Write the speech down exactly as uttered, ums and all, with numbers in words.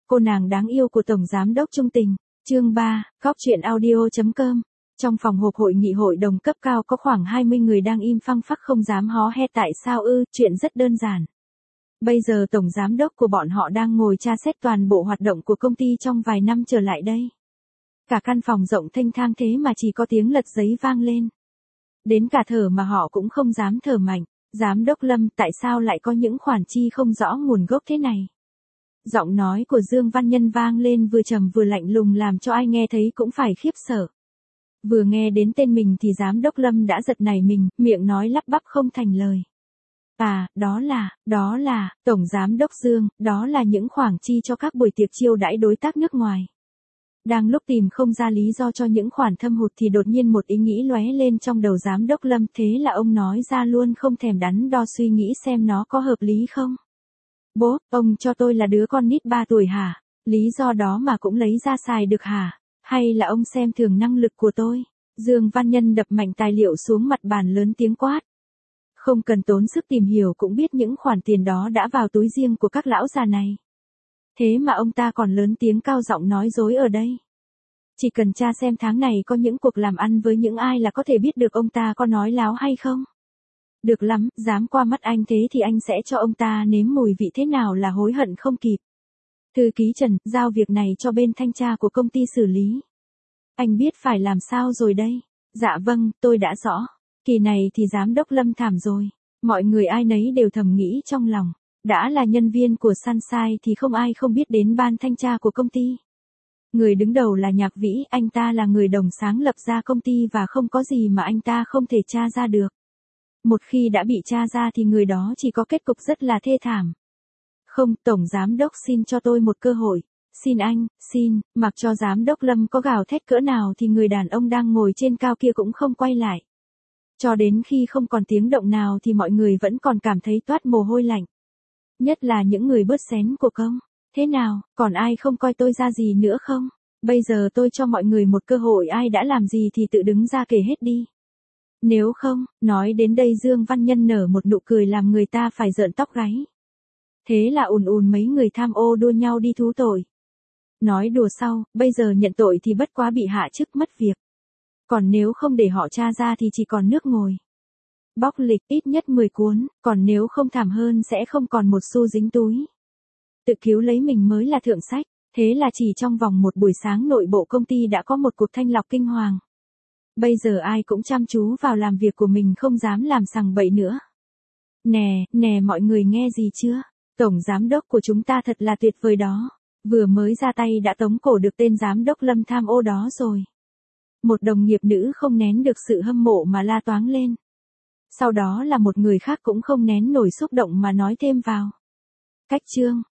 Cô nàng đáng yêu của Tổng Giám đốc Trung Tình, chương ba, Cóc truyện audio chấm com. Trong phòng họp hội nghị hội đồng cấp cao có khoảng hai mươi người đang im phăng phắc không dám hó he tại sao ư, chuyện rất đơn giản. Bây giờ Tổng Giám đốc của bọn họ đang ngồi tra xét toàn bộ hoạt động của công ty trong vài năm trở lại đây. Cả căn phòng rộng thênh thang thế mà chỉ có tiếng lật giấy vang lên. Đến cả thở mà họ cũng không dám thở mạnh. Giám đốc Lâm, tại sao lại có những khoản chi không rõ nguồn gốc thế này? Giọng nói của Dương Văn Nhân vang lên vừa trầm vừa lạnh lùng làm cho ai nghe thấy cũng phải khiếp sợ. Vừa nghe đến tên mình thì giám đốc Lâm đã giật nảy mình, miệng nói lắp bắp không thành lời. À, đó là, đó là, Tổng Giám đốc Dương, đó là những khoản chi cho các buổi tiệc chiêu đãi đối tác nước ngoài. Đang lúc tìm không ra lý do cho những khoản thâm hụt thì đột nhiên một ý nghĩ lóe lên trong đầu giám đốc Lâm, thế là ông nói ra luôn không thèm đắn đo suy nghĩ xem nó có hợp lý không. Bố, ông cho tôi là đứa con nít ba tuổi hả? Lý do đó mà cũng lấy ra xài được hả? Hay là ông xem thường năng lực của tôi? Dương Văn Nhân đập mạnh tài liệu xuống mặt bàn lớn tiếng quát. Không cần tốn sức tìm hiểu cũng biết những khoản tiền đó đã vào túi riêng của các lão già này. Thế mà ông ta còn lớn tiếng cao giọng nói dối ở đây. Chỉ cần tra xem tháng này có những cuộc làm ăn với những ai là có thể biết được ông ta có nói láo hay không. Được lắm, dám qua mắt anh thế thì anh sẽ cho ông ta nếm mùi vị thế nào là hối hận không kịp. Thư ký Trần, giao việc này cho bên thanh tra của công ty xử lý. Anh biết phải làm sao rồi đây? Dạ vâng, tôi đã rõ. Kỳ này thì giám đốc Lâm thảm rồi. Mọi người ai nấy đều thầm nghĩ trong lòng. Đã là nhân viên của Sunshine thì không ai không biết đến ban thanh tra của công ty. Người đứng đầu là Nhạc Vĩ, anh ta là người đồng sáng lập ra công ty và không có gì mà anh ta không thể tra ra được. Một khi đã bị tra ra thì người đó chỉ có kết cục rất là thê thảm. Không, Tổng Giám đốc xin cho tôi một cơ hội. Xin anh, xin, mặc cho Giám đốc Lâm có gào thét cỡ nào thì người đàn ông đang ngồi trên cao kia cũng không quay lại. Cho đến khi không còn tiếng động nào thì mọi người vẫn còn cảm thấy toát mồ hôi lạnh. Nhất là những người bớt xén của công. Thế nào, còn ai không coi tôi ra gì nữa không? Bây giờ tôi cho mọi người một cơ hội, ai đã làm gì thì tự đứng ra kể hết đi. Nếu không, nói đến đây Dương Văn Nhân nở một nụ cười làm người ta phải rợn tóc gáy. Thế là ùn ùn mấy người tham ô đua nhau đi thú tội. Nói đùa sau, bây giờ nhận tội thì bất quá bị hạ chức mất việc. Còn nếu không để họ tra ra thì chỉ còn nước ngồi. Bóc lịch ít nhất mười cuốn, còn nếu không thảm hơn sẽ không còn một xu dính túi. Tự cứu lấy mình mới là thượng sách, thế là chỉ trong vòng một buổi sáng nội bộ công ty đã có một cuộc thanh lọc kinh hoàng. Bây giờ ai cũng chăm chú vào làm việc của mình không dám làm sằng bậy nữa. Nè, nè mọi người nghe gì chưa? Tổng Giám đốc của chúng ta thật là tuyệt vời đó. Vừa mới ra tay đã tống cổ được tên Giám đốc Lâm tham ô đó rồi. Một đồng nghiệp nữ không nén được sự hâm mộ mà la toáng lên. Sau đó là một người khác cũng không nén nổi xúc động mà nói thêm vào. Cách chương,